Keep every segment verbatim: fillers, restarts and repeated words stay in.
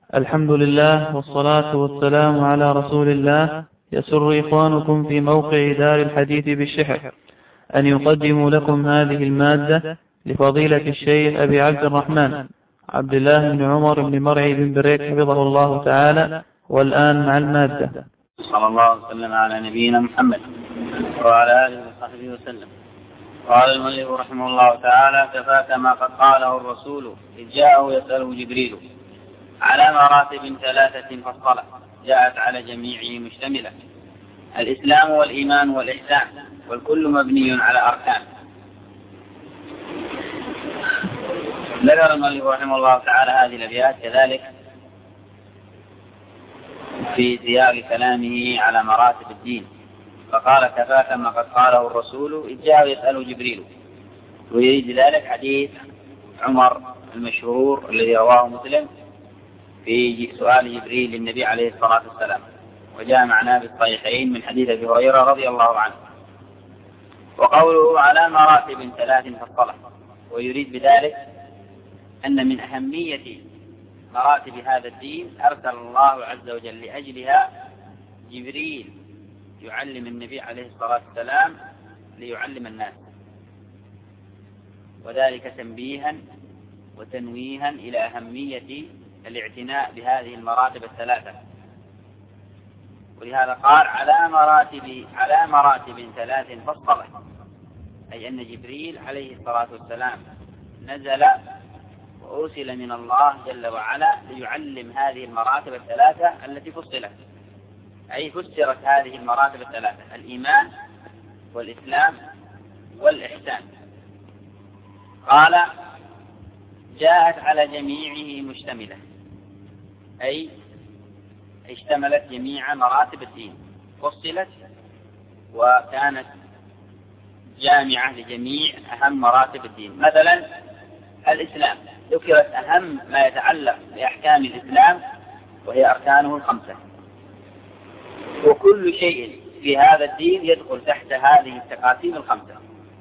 الحمد لله والصلاة والسلام على رسول الله. يسر إخوانكم في موقع دار الحديث بالشحر أن يقدموا لكم هذه المادة لفضيلة الشيخ أبي عبد الرحمن عبد الله بن عمر بن مرعي بن بريك حفظه الله تعالى. والآن مع المادة. صلى الله وسلم على نبينا محمد وعلى آله وصحبه وسلم. قال المؤلف رحمه الله تعالى: كفاك ما قد قاله الرسول إذ جاءه يسأله جبريل على مراتب ثلاثة فصلة جاءت على جميعه مشتملة: الإسلام والإيمان والإحسان، والكل مبني على أركان. ذكر المؤلف رحمه الله تعالى هذه الأبيات كذلك في سياق كلامه على مراتب الدين، فقال: كفاك ما قد قاله الرسول إذ جاءه يسأله جبريل، ويريد ذلك حديث عمر المشهور الذي رواه مسلم في سؤال جبريل للنبي عليه الصلاة والسلام، وجاء معناه بالصحيحين من حديث أبي هريرة رضي الله عنه. وقوله على مراتب ثلاث فصلة، ويريد بذلك أن من أهمية مراتب هذا الدين أرسل الله عز وجل لأجلها جبريل يعلم النبي عليه الصلاة والسلام ليعلم الناس، وذلك تنبيها وتنويها إلى أهمية الاعتناء بهذه المراتب الثلاثة. ولهذا قال على مراتب على مراتب ثلاث فصلة، أي أن جبريل عليه الصلاة والسلام نزل وأرسل من الله جل وعلا ليعلم هذه المراتب الثلاثة التي فصلت، أي فسرت هذه المراتب الثلاثة: الإيمان والإسلام والإحسان. قال: جاءت على جميعه مشتملة، أي اشتملت جميع مراتب الدين، فصلت وكانت جامعة لجميع أهم مراتب الدين. مثلا الإسلام ذكرت أهم ما يتعلق بأحكام الإسلام وهي أركانه الخمسة، وكل شيء في هذا الدين يدخل تحت هذه التقاسيم الخمسة،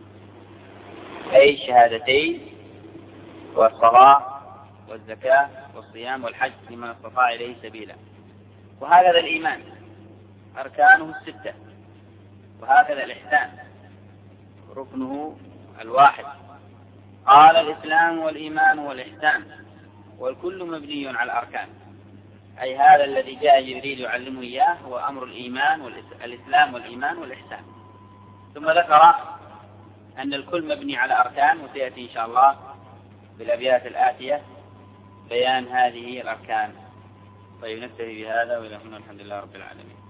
أي الشهادتين والصلاة والزكاة والصيام والحج لمن استطاع إليه سبيلا. وهكذا الإيمان أركانه الستة، وهكذا الإحسان ركنه الواحد. قال: الإسلام والإيمان والإحسان، والكل مبني على الأركان، أي هذا الذي جاء جبريل يعلمه إياه هو أمر الإيمان والإسلام والإيمان والإحسان. ثم ذكر أن الكل مبني على أركان، وسيأتي إن شاء الله بالأبيات الآتية بيان هذه الأركان. طيب، نكتفي بهذا، وإلى هنا الحمد لله رب العالمين.